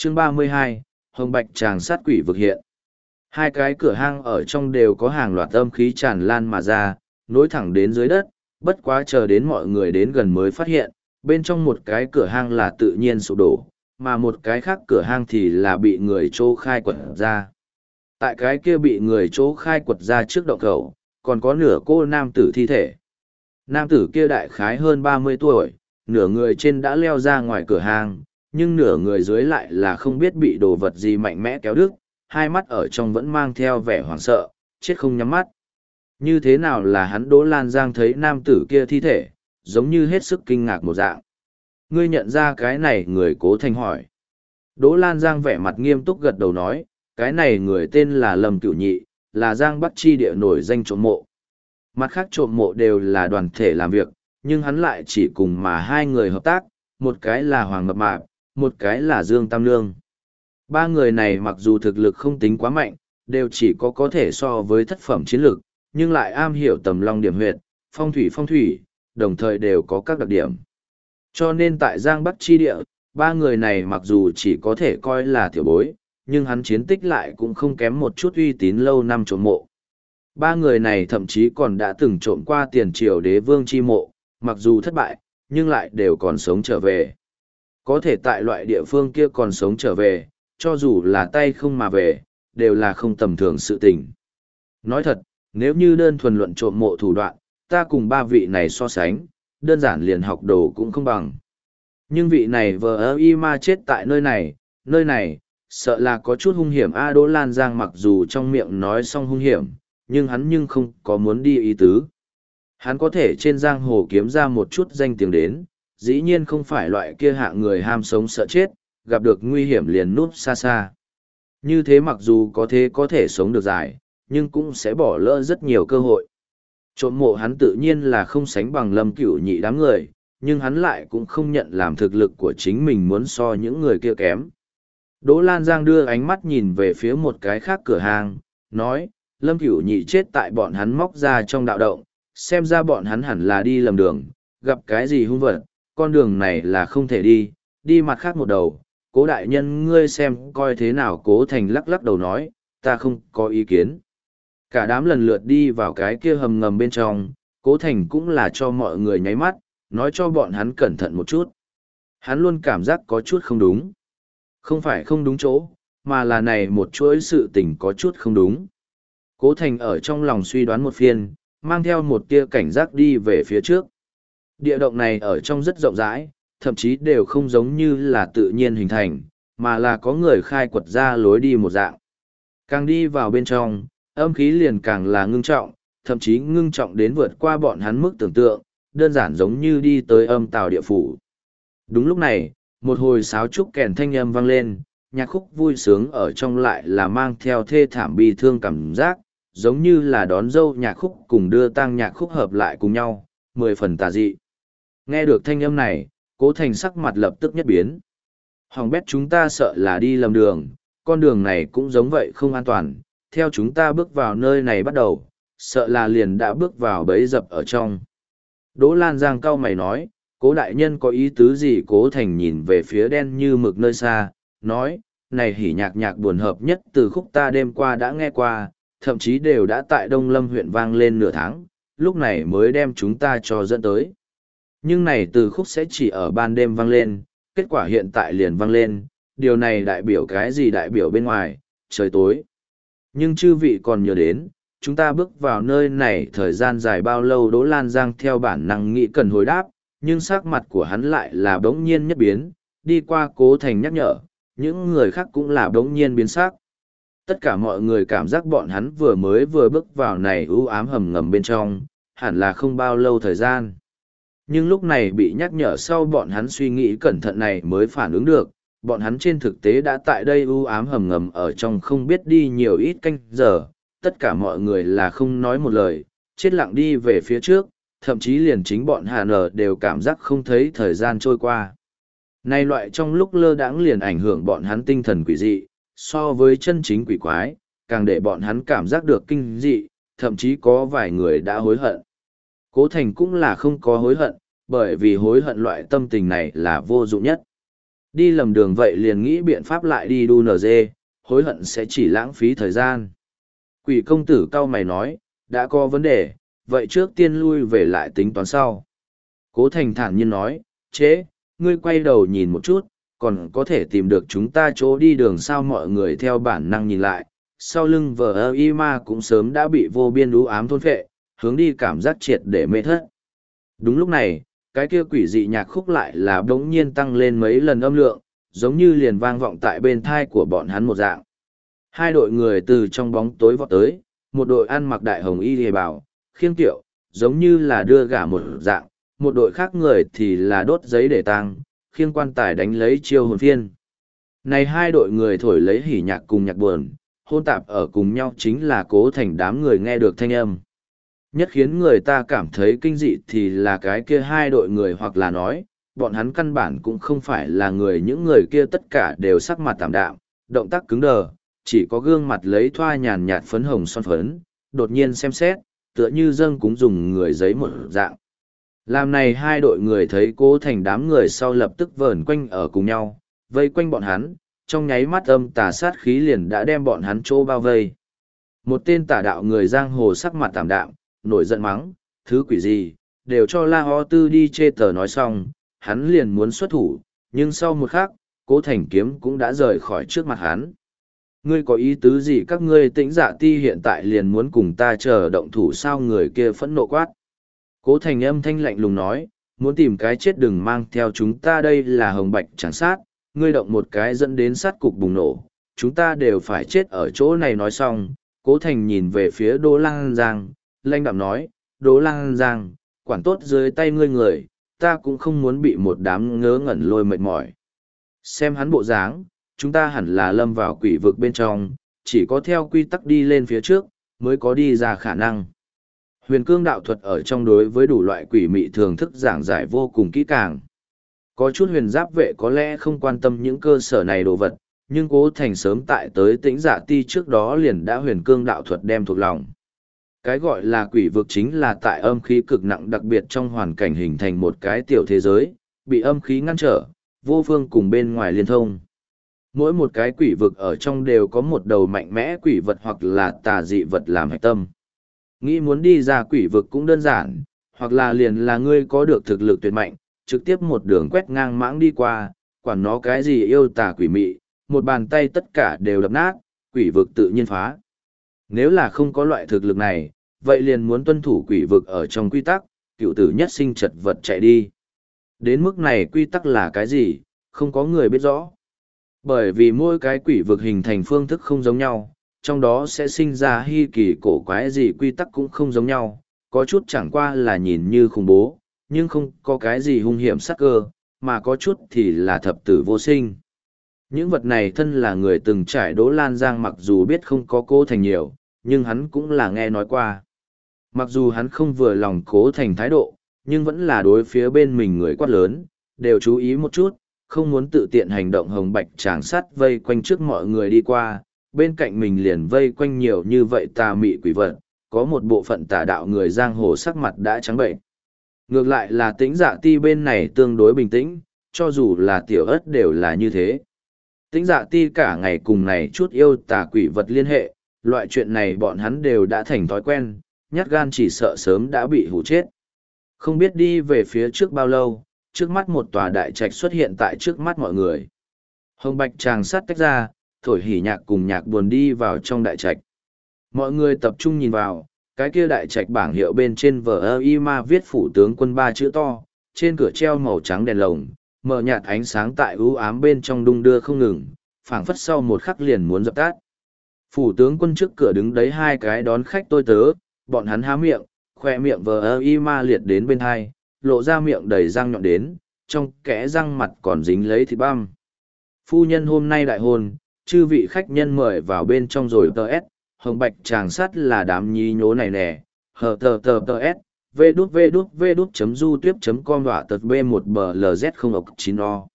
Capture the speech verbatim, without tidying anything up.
Chương ba mươi hai, Hồng Bạch Tràng sát quỷ vực hiện. Hai cái cửa hang ở trong đều có hàng loạt âm khí tràn lan mà ra, nối thẳng đến dưới đất, bất quá chờ đến mọi người đến gần mới phát hiện, bên trong một cái cửa hang là tự nhiên sụp đổ, mà một cái khác cửa hang thì là bị người chỗ khai quật ra. Tại cái kia bị người chỗ khai quật ra trước động khẩu, còn có nửa cô nam tử thi thể. Nam tử kia đại khái hơn ba mươi tuổi, nửa người trên đã leo ra ngoài cửa hang, nhưng nửa người dưới lại là không biết bị đồ vật gì mạnh mẽ kéo đứt, hai mắt ở trong vẫn mang theo vẻ hoảng sợ, chết không nhắm mắt. Như thế nào là hắn Đỗ Lan Giang thấy nam tử kia thi thể, giống như hết sức kinh ngạc một dạng. Ngươi nhận ra cái này người Cố Thành hỏi. Đỗ Lan Giang vẻ mặt nghiêm túc gật đầu nói, cái này người tên là Lâm Cửu Nhị, là Giang Bắc Chi địa nổi danh trộm mộ. Mặt khác trộm mộ đều là đoàn thể làm việc, nhưng hắn lại chỉ cùng mà hai người hợp tác, một cái là Hoàng Mập Mạp, một cái là Dương Tam Nương. Ba người này mặc dù thực lực không tính quá mạnh, đều chỉ có có thể so với thất phẩm chiến lực, nhưng lại am hiểu tầm long điểm huyệt, phong thủy phong thủy, đồng thời đều có các đặc điểm. Cho nên tại Giang Bắc Chi địa, ba người này mặc dù chỉ có thể coi là tiểu bối, nhưng hắn chiến tích lại cũng không kém một chút uy tín lâu năm trộm mộ. Ba người này thậm chí còn đã từng trộm qua tiền triều đế vương chi mộ, mặc dù thất bại, nhưng lại đều còn sống trở về. Có thể tại loại địa phương kia còn sống trở về, cho dù là tay không mà về, đều là không tầm thường sự tình. Nói thật, nếu như đơn thuần luận trộm mộ thủ đoạn, ta cùng ba vị này so sánh, đơn giản liền học đồ cũng không bằng. Nhưng vị này vờ ơ y ma chết tại nơi này, nơi này, sợ là có chút hung hiểm. A Đỗ Lan Giang mặc dù trong miệng nói xong hung hiểm, nhưng hắn nhưng không có muốn đi ý tứ. Hắn có thể trên giang hồ kiếm ra một chút danh tiếng đến, dĩ nhiên không phải loại kia hạng người ham sống sợ chết, gặp được nguy hiểm liền núp xa xa. Như thế mặc dù có thế có thể sống được dài, nhưng cũng sẽ bỏ lỡ rất nhiều cơ hội. Trộm mộ hắn tự nhiên là không sánh bằng Lâm Cửu Nhị đám người, nhưng hắn lại cũng không nhận làm thực lực của chính mình muốn so những người kia kém. Đỗ Lan Giang đưa ánh mắt nhìn về phía một cái khác cửa hàng, nói, Lâm Cửu Nhị chết tại bọn hắn móc ra trong đạo động, xem ra bọn hắn hẳn là đi lầm đường, gặp cái gì hung vật, con đường này là không thể đi, đi mặt khác một đầu. Cố đại nhân ngươi xem coi thế nào. Cố Thành lắc lắc đầu nói, ta không có ý kiến. Cả đám lần lượt đi vào cái kia hầm ngầm bên trong, Cố Thành cũng là cho mọi người nháy mắt, nói cho bọn hắn cẩn thận một chút. Hắn luôn cảm giác có chút không đúng. Không phải không đúng chỗ, mà là này một chuỗi sự tình có chút không đúng. Cố Thành ở trong lòng suy đoán một phiên, mang theo một tia cảnh giác đi về phía trước. Địa động này ở trong rất rộng rãi, thậm chí đều không giống như là tự nhiên hình thành, mà là có người khai quật ra lối đi một dạng. Càng đi vào bên trong, âm khí liền càng là ngưng trọng, thậm chí ngưng trọng đến vượt qua bọn hắn mức tưởng tượng, đơn giản giống như đi tới âm tào địa phủ. Đúng lúc này, một hồi sáo trúc kèn thanh âm vang lên, nhạc khúc vui sướng ở trong lại là mang theo thê thảm bi thương cảm giác, giống như là đón dâu nhạc khúc cùng đưa tang nhạc khúc hợp lại cùng nhau, mười phần tà dị. Nghe được thanh âm này, Cố Thành sắc mặt lập tức nhất biến. Hỏng bét, chúng ta sợ là đi lầm đường, con đường này cũng giống vậy không an toàn, theo chúng ta bước vào nơi này bắt đầu, sợ là liền đã bước vào bẫy dập ở trong. Đỗ Lan Giang cau mày nói, Cố đại nhân có ý tứ gì? Cố Thành nhìn về phía đen như mực nơi xa, nói, này hỉ nhạc nhạc buồn hợp nhất từ khúc ta đêm qua đã nghe qua, thậm chí đều đã tại Đông Lâm huyện vang lên nửa tháng, lúc này mới đem chúng ta cho dẫn tới. Nhưng này từ khúc sẽ chỉ ở ban đêm vang lên, kết quả hiện tại liền vang lên, điều này đại biểu cái gì? Đại biểu bên ngoài, trời tối. Nhưng chư vị còn nhớ đến, chúng ta bước vào nơi này thời gian dài bao lâu? Đỗ Lan Giang theo bản năng nghĩ cần hồi đáp, nhưng sắc mặt của hắn lại là bỗng nhiên nhất biến, đi qua Cố Thành nhắc nhở, những người khác cũng là bỗng nhiên biến sắc. Tất cả mọi người cảm giác bọn hắn vừa mới vừa bước vào này u ám hầm ngầm bên trong, hẳn là không bao lâu thời gian. Nhưng lúc này bị nhắc nhở sau bọn hắn suy nghĩ cẩn thận này mới phản ứng được, bọn hắn trên thực tế đã tại đây u ám hầm ngầm ở trong không biết đi nhiều ít canh giờ, tất cả mọi người là không nói một lời, chết lặng đi về phía trước, thậm chí liền chính bọn Hà Nở đều cảm giác không thấy thời gian trôi qua. Này loại trong lúc lơ đãng liền ảnh hưởng bọn hắn tinh thần quỷ dị, so với chân chính quỷ quái, càng để bọn hắn cảm giác được kinh dị, thậm chí có vài người đã hối hận. Cố Thành cũng là không có hối hận, bởi vì hối hận loại tâm tình này là vô dụng nhất. Đi lầm đường vậy liền nghĩ biện pháp lại đi đu nờ dê, hối hận sẽ chỉ lãng phí thời gian. Quỷ công tử cau mày nói, đã có vấn đề, vậy trước tiên lui về lại tính toán sau. Cố Thành thản nhiên nói, chế, ngươi quay đầu nhìn một chút, còn có thể tìm được chúng ta chỗ đi đường sao. Mọi người theo bản năng nhìn lại, sau lưng vờ ơ y ma cũng sớm đã bị vô biên đú ám thôn phệ, hướng đi cảm giác triệt để mê thất. Đúng lúc này, cái kia quỷ dị nhạc khúc lại là bỗng nhiên tăng lên mấy lần âm lượng, giống như liền vang vọng tại bên thai của bọn hắn một dạng. Hai đội người từ trong bóng tối vọt tới, một đội ăn mặc đại hồng y hề bảo, khiêng tiệu, giống như là đưa gả một dạng, một đội khác người thì là đốt giấy để tang, khiêng quan tài đánh lấy chiêu hồn phiên. Này hai đội người thổi lấy hỉ nhạc cùng nhạc buồn, hôn tạp ở cùng nhau chính là Cố Thành đám người nghe được thanh âm. Nhất khiến người ta cảm thấy kinh dị thì là cái kia hai đội người, hoặc là nói, bọn hắn căn bản cũng không phải là người, những người kia tất cả đều sắc mặt tạm đạm, động tác cứng đờ, chỉ có gương mặt lấy thoa nhàn nhạt phấn hồng son phấn, đột nhiên xem xét, tựa như dâng cúng dùng người giấy một dạng. Làm này hai đội người thấy Cố Thành đám người sau lập tức vờn quanh ở cùng nhau, vây quanh bọn hắn, trong nháy mắt âm tà sát khí liền đã đem bọn hắn chỗ bao vây. Một tên tà đạo người giang hồ sắc mặt tạm đạm, nổi giận mắng, thứ quỷ gì, đều cho La Ho Tư đi chê tờ. Nói xong, hắn liền muốn xuất thủ, nhưng sau một khắc, Cố Thành kiếm cũng đã rời khỏi trước mặt hắn. Ngươi có ý tứ gì? Các ngươi Tĩnh Dạ Ti hiện tại liền muốn cùng ta chờ động thủ sao? Người kia phẫn nộ quát. Cố Thành âm thanh lạnh lùng nói, muốn tìm cái chết đừng mang theo chúng ta, đây là hồng bạch trắng sát, ngươi động một cái dẫn đến sát cục bùng nổ, chúng ta đều phải chết ở chỗ này. Nói xong, Cố Thành nhìn về phía Đỗ Lang Giang, lanh đạm nói, Đỗ Lang Giang, quản tốt dưới tay ngươi người, ta cũng không muốn bị một đám ngớ ngẩn lôi mệt mỏi. Xem hắn bộ dáng, chúng ta hẳn là lâm vào quỷ vực bên trong, chỉ có theo quy tắc đi lên phía trước, mới có đi ra khả năng. Huyền cương đạo thuật ở trong đối với đủ loại quỷ mị thường thức giảng giải vô cùng kỹ càng. Có chút huyền giáp vệ có lẽ không quan tâm những cơ sở này đồ vật, nhưng Cố Thành sớm tại tới Tĩnh Dạ Ti trước đó liền đã huyền cương đạo thuật đem thuộc lòng. Cái gọi là quỷ vực chính là tại âm khí cực nặng đặc biệt trong hoàn cảnh hình thành một cái tiểu thế giới, bị âm khí ngăn trở, vô phương cùng bên ngoài liên thông. Mỗi một cái quỷ vực ở trong đều có một đầu mạnh mẽ quỷ vật hoặc là tà dị vật làm hạch tâm. Nghĩ muốn đi ra quỷ vực cũng đơn giản, hoặc là liền là ngươi có được thực lực tuyệt mạnh, trực tiếp một đường quét ngang mãng đi qua, quản nó cái gì yêu tà quỷ mị, một bàn tay tất cả đều đập nát, quỷ vực tự nhiên phá. Nếu là không có loại thực lực này, vậy liền muốn tuân thủ quỷ vực ở trong quy tắc, cựu tử nhất sinh chật vật chạy đi. Đến mức này quy tắc là cái gì, không có người biết rõ. Bởi vì mỗi cái quỷ vực hình thành phương thức không giống nhau, trong đó sẽ sinh ra hy kỳ cổ quái gì, quy tắc cũng không giống nhau, có chút chẳng qua là nhìn như khủng bố, nhưng không có cái gì hung hiểm sát cơ, mà có chút thì là thập tử vô sinh. Những vật này thân là người từng trải Đỗ Lan Giang mặc dù biết không có Cố Thành nhiều, nhưng hắn cũng là nghe nói qua. Mặc dù hắn không vừa lòng Cố Thành thái độ, nhưng vẫn là đối phía bên mình người quát lớn, đều chú ý một chút, không muốn tự tiện hành động. Hồng bạch tràng sắt vây quanh trước mọi người đi qua, bên cạnh mình liền vây quanh nhiều như vậy tà mị quỷ vật, có một bộ phận tà đạo người giang hồ sắc mặt đã trắng bệnh. Ngược lại là Tĩnh Dạ Ti bên này tương đối bình tĩnh, cho dù là tiểu ất đều là như thế. Tĩnh Dạ Ti cả ngày cùng này chút yêu tà quỷ vật liên hệ, loại chuyện này bọn hắn đều đã thành thói quen, nhát gan chỉ sợ sớm đã bị hủ chết. Không biết đi về phía trước bao lâu, trước mắt một tòa đại trạch xuất hiện tại trước mắt mọi người. Hồng bạch tràng sắt tách ra, thổi hỉ nhạc cùng nhạc buồn đi vào trong đại trạch. Mọi người tập trung nhìn vào, cái kia đại trạch bảng hiệu bên trên vờ ơ y ma viết phủ tướng quân ba chữ to, trên cửa treo màu trắng đèn lồng, mờ nhạt ánh sáng tại ưu ám bên trong đung đưa không ngừng, phảng phất sau một khắc liền muốn dập tắt. Phủ tướng quân trước cửa đứng đấy hai cái đón khách tôi tớ, bọn hắn há miệng, khoe miệng vờ ơ y ma liệt đến bên hai, lộ ra miệng đầy răng nhọn đến, trong kẽ răng mặt còn dính lấy thịt băm. Phu nhân hôm nay đại hôn, chư vị khách nhân mời vào bên trong rồi tờ s, hồng bạch tràng sắt là đám nhí nhố này nè, hờ tờ tờ tờ s, vê đút vê đút vê đút chấm du tuyếp chấm com đọa tật b một bờ lz không ộc chín o.